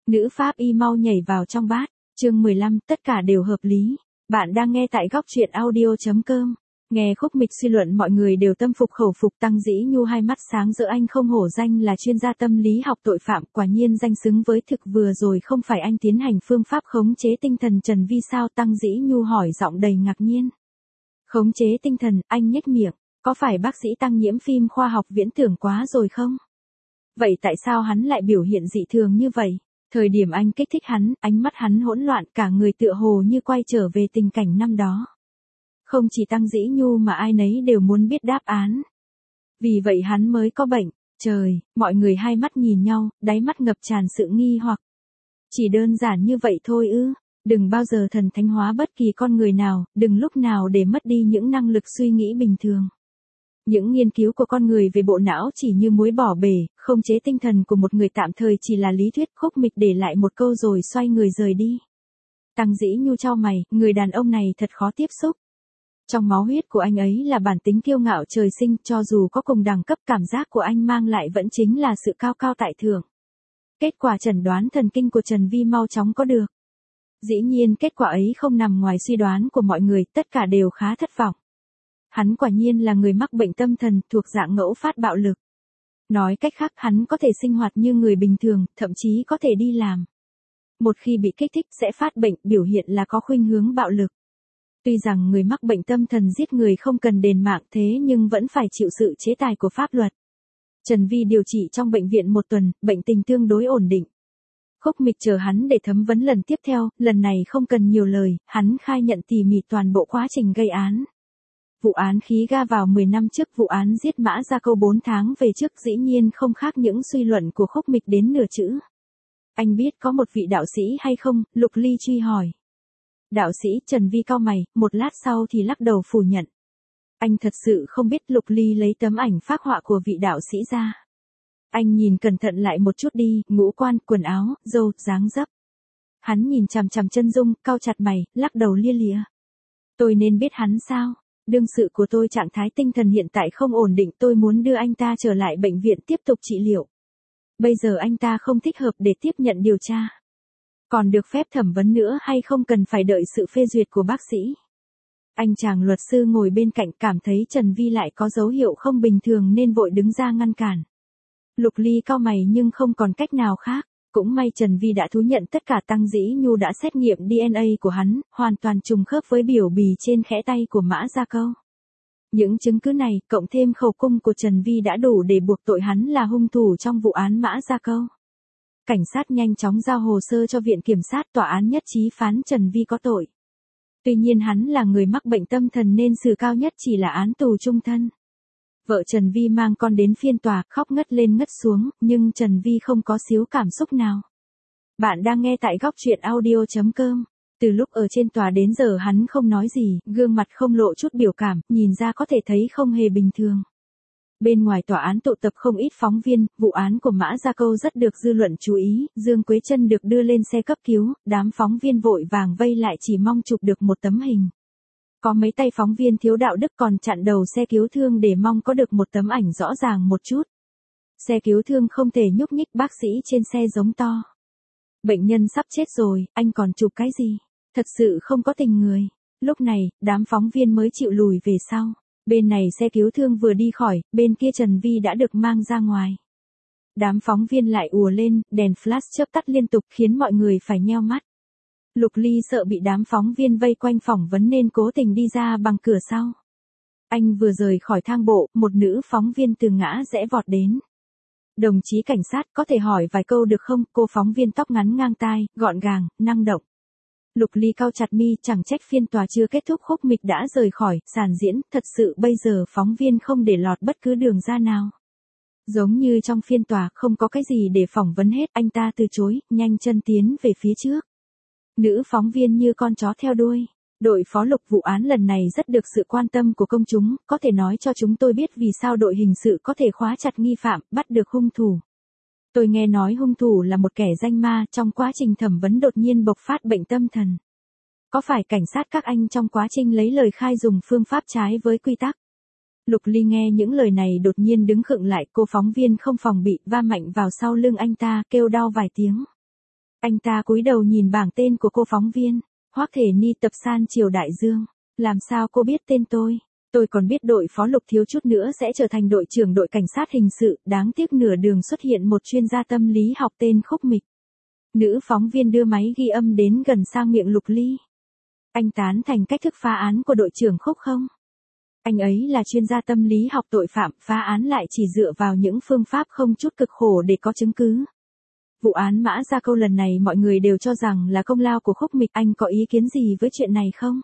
Nữ pháp y mau nhảy vào trong bát. Chương 15, tất cả đều hợp lý. Bạn đang nghe tại góc truyện audio.com. Nghe Khúc Mịch suy luận mọi người đều tâm phục khẩu phục. Tăng Dĩ Nhu hai mắt sáng rỡ, anh không hổ danh là chuyên gia tâm lý học tội phạm, quả nhiên danh xứng với thực. Vừa rồi không phải anh tiến hành phương pháp khống chế tinh thần Trần Vi sao? Tăng Dĩ Nhu hỏi giọng đầy ngạc nhiên. Khống chế tinh thần? Anh nhếch miệng, có phải bác sĩ Tăng nhiễm phim khoa học viễn tưởng quá rồi không? Vậy tại sao hắn lại biểu hiện dị thường như vậy? Thời điểm anh kích thích hắn, ánh mắt hắn hỗn loạn, cả người tựa hồ như quay trở về tình cảnh năm đó. Không chỉ Tăng Dĩ Nhu mà ai nấy đều muốn biết đáp án. Vì vậy hắn mới có bệnh. Trời, mọi người hai mắt nhìn nhau, đáy mắt ngập tràn sự nghi hoặc. Chỉ đơn giản như vậy thôi ư? Đừng bao giờ thần thánh hóa bất kỳ con người nào, đừng lúc nào để mất đi những năng lực suy nghĩ bình thường. Những nghiên cứu của con người về bộ não chỉ như muối bỏ bể, khống chế tinh thần của một người tạm thời chỉ là lý thuyết. Khúc Mịch để lại một câu rồi xoay người rời đi. Tăng Dĩ Nhu chau mày, người đàn ông này thật khó tiếp xúc. Trong máu huyết của anh ấy là bản tính kiêu ngạo trời sinh, cho dù có cùng đẳng cấp, cảm giác của anh mang lại vẫn chính là sự cao cao tại thượng. Kết quả chẩn đoán thần kinh của Trần Vi mau chóng có được. Dĩ nhiên kết quả ấy không nằm ngoài suy đoán của mọi người, tất cả đều khá thất vọng. Hắn quả nhiên là người mắc bệnh tâm thần, thuộc dạng ngẫu phát bạo lực. Nói cách khác, hắn có thể sinh hoạt như người bình thường, thậm chí có thể đi làm. Một khi bị kích thích sẽ phát bệnh, biểu hiện là có khuynh hướng bạo lực. Tuy rằng người mắc bệnh tâm thần giết người không cần đền mạng, thế nhưng vẫn phải chịu sự chế tài của pháp luật. Trần Vi điều trị trong bệnh viện một tuần, bệnh tình tương đối ổn định. Khúc Mịch chờ hắn để thẩm vấn lần tiếp theo, lần này không cần nhiều lời, hắn khai nhận tỉ mỉ toàn bộ quá trình gây án. Vụ án khí ga vào 10 năm trước, vụ án giết Mã Gia Câu 4 tháng về trước, dĩ nhiên không khác những suy luận của Khúc Mịch đến nửa chữ. Anh biết có một vị đạo sĩ hay không? Lục Ly truy hỏi. Đạo sĩ? Trần Vi cau mày, một lát sau thì lắc đầu phủ nhận. Anh thật sự không biết. Lục Ly lấy tấm ảnh phác họa của vị đạo sĩ ra. Anh nhìn cẩn thận lại một chút đi, ngũ quan, quần áo, râu, dáng dấp. Hắn nhìn chằm chằm chân dung, cau chặt mày, lắc đầu lia lịa. Tôi nên biết hắn sao? Đương sự của tôi trạng thái tinh thần hiện tại không ổn định, tôi muốn đưa anh ta trở lại bệnh viện tiếp tục trị liệu. Bây giờ anh ta không thích hợp để tiếp nhận điều tra. Còn được phép thẩm vấn nữa hay không cần phải đợi sự phê duyệt của bác sĩ? Anh chàng luật sư ngồi bên cạnh cảm thấy Trần Vi lại có dấu hiệu không bình thường nên vội đứng ra ngăn cản. Lục Ly cau mày nhưng không còn cách nào khác. Cũng may Trần Vi đã thú nhận tất cả. Tăng Dĩ Nhu đã xét nghiệm DNA của hắn, hoàn toàn trùng khớp với biểu bì trên khẽ tay của Mã Gia Câu. Những chứng cứ này, cộng thêm khẩu cung của Trần Vi đã đủ để buộc tội hắn là hung thủ trong vụ án Mã Gia Câu. Cảnh sát nhanh chóng giao hồ sơ cho viện kiểm sát, tòa án nhất trí phán Trần Vi có tội. Tuy nhiên hắn là người mắc bệnh tâm thần nên xử cao nhất chỉ là án tù chung thân. Vợ Trần Vi mang con đến phiên tòa, khóc ngất lên ngất xuống, nhưng Trần Vi không có xíu cảm xúc nào. Bạn đang nghe tại góc truyện audio.com. Từ lúc ở trên tòa đến giờ hắn không nói gì, gương mặt không lộ chút biểu cảm, nhìn ra có thể thấy không hề bình thường. Bên ngoài tòa án tụ tập không ít phóng viên, vụ án của Mã Gia Câu rất được dư luận chú ý, Dương Quế Trân được đưa lên xe cấp cứu, đám phóng viên vội vàng vây lại chỉ mong chụp được một tấm hình. Có mấy tay phóng viên thiếu đạo đức còn chặn đầu xe cứu thương để mong có được một tấm ảnh rõ ràng một chút. Xe cứu thương không thể nhúc nhích, bác sĩ trên xe giống to. Bệnh nhân sắp chết rồi, anh còn chụp cái gì? Thật sự không có tình người. Lúc này, đám phóng viên mới chịu lùi về sau. Bên này xe cứu thương vừa đi khỏi, bên kia Trần Vi đã được mang ra ngoài. Đám phóng viên lại ùa lên, đèn flash chớp tắt liên tục khiến mọi người phải nheo mắt. Lục Ly sợ bị đám phóng viên vây quanh phỏng vấn nên cố tình đi ra bằng cửa sau. Anh vừa rời khỏi thang bộ, một nữ phóng viên từ ngã rẽ vọt đến. Đồng chí cảnh sát, có thể hỏi vài câu được không? Cô phóng viên tóc ngắn ngang tai, gọn gàng, năng động. Lục Ly cau chặt mi, chẳng trách phiên tòa chưa kết thúc Khúc Mịch đã rời khỏi sàn diễn, thật sự bây giờ phóng viên không để lọt bất cứ đường ra nào. Giống như trong phiên tòa không có cái gì để phỏng vấn hết, anh ta từ chối, nhanh chân tiến về phía trước. Nữ phóng viên như con chó theo đuôi. Đội phó Lục, vụ án lần này rất được sự quan tâm của công chúng, có thể nói cho chúng tôi biết vì sao đội hình sự có thể khóa chặt nghi phạm, bắt được hung thủ. Tôi nghe nói hung thủ là một kẻ danh ma, trong quá trình thẩm vấn đột nhiên bộc phát bệnh tâm thần. Có phải cảnh sát các anh trong quá trình lấy lời khai dùng phương pháp trái với quy tắc? Lục Ly nghe những lời này đột nhiên đứng khựng lại, cô phóng viên không phòng bị, va mạnh vào sau lưng anh ta, kêu đau vài tiếng. Anh ta cúi đầu nhìn bảng tên của cô phóng viên. Hoắc Thể Ni tập san Triều Đại Dương. Làm sao cô biết tên tôi? Tôi còn biết đội phó Lục thiếu chút nữa sẽ trở thành đội trưởng đội cảnh sát hình sự, đáng tiếc nửa đường xuất hiện một chuyên gia tâm lý học tên Khúc Mịch. Nữ phóng viên đưa máy ghi âm đến gần sang miệng Lục Ly. Anh tán thành cách thức phá án của đội trưởng Khúc không? Anh ấy là chuyên gia tâm lý học tội phạm, phá án lại chỉ dựa vào những phương pháp không chút cực khổ để có chứng cứ. Vụ án Mã Gia Câu lần này mọi người đều cho rằng là công lao của Khúc Mịch, anh có ý kiến gì với chuyện này không?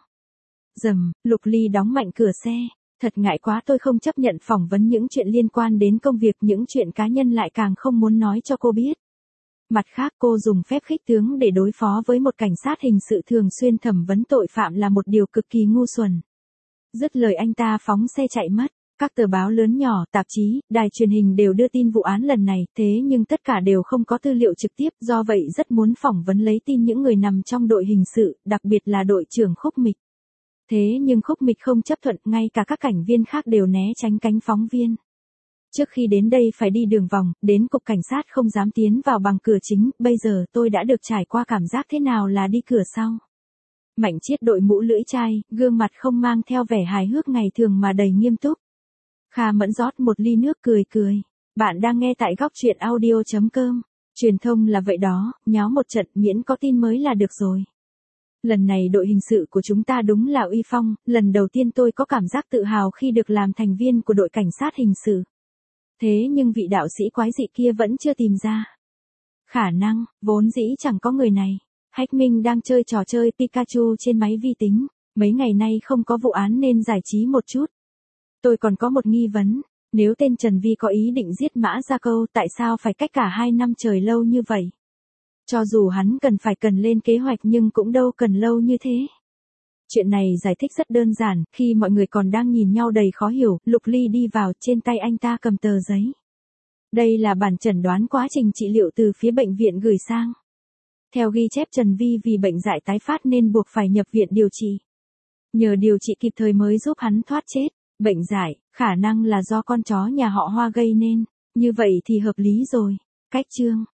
Lục Ly đóng mạnh cửa xe. Thật ngại quá, tôi không chấp nhận phỏng vấn những chuyện liên quan đến công việc, những chuyện cá nhân lại càng không muốn nói cho cô biết. Mặt khác, cô dùng phép khích tướng để đối phó với một cảnh sát hình sự thường xuyên thẩm vấn tội phạm là một điều cực kỳ ngu xuẩn. Dứt lời anh ta phóng xe chạy mất. Các tờ báo lớn nhỏ, tạp chí, đài truyền hình đều đưa tin vụ án lần này, thế nhưng tất cả đều không có tư liệu trực tiếp, do vậy rất muốn phỏng vấn lấy tin những người nằm trong đội hình sự, đặc biệt là đội trưởng Khúc Mịch. Thế nhưng Khúc Mịch không chấp thuận, ngay cả các cảnh viên khác đều né tránh cánh phóng viên. Trước khi đến đây phải đi đường vòng, đến cục cảnh sát không dám tiến vào bằng cửa chính, bây giờ tôi đã được trải qua cảm giác thế nào là đi cửa sau. Mạnh Chiết đội mũ lưỡi chai, gương mặt không mang theo vẻ hài hước ngày thường mà đầy nghiêm túc. Kha Mẫn rót một ly nước cười cười. Bạn đang nghe tại góc truyện audio.com. Truyền thông là vậy đó, nháo một trận miễn có tin mới là được rồi. Lần này đội hình sự của chúng ta đúng là uy phong, lần đầu tiên tôi có cảm giác tự hào khi được làm thành viên của đội cảnh sát hình sự. Thế nhưng vị đạo sĩ quái dị kia vẫn chưa tìm ra. Khả năng, vốn dĩ chẳng có người này. Hách Minh đang chơi trò chơi Pikachu trên máy vi tính. Mấy ngày nay không có vụ án nên giải trí một chút. Tôi còn có một nghi vấn, nếu tên Trần Vi có ý định giết Mã Gia Câu, tại sao phải cách cả 2 năm trời lâu như vậy? Cho dù hắn cần lên kế hoạch nhưng cũng đâu cần lâu như thế. Chuyện này giải thích rất đơn giản, khi mọi người còn đang nhìn nhau đầy khó hiểu, Lục Ly đi vào, trên tay anh ta cầm tờ giấy. Đây là bản chẩn đoán quá trình trị liệu từ phía bệnh viện gửi sang. Theo ghi chép, Trần Vi vì bệnh dại tái phát nên buộc phải nhập viện điều trị. Nhờ điều trị kịp thời mới giúp hắn thoát chết. Bệnh dại, khả năng là do con chó nhà họ Hoa gây nên, như vậy thì hợp lý rồi. Cách chương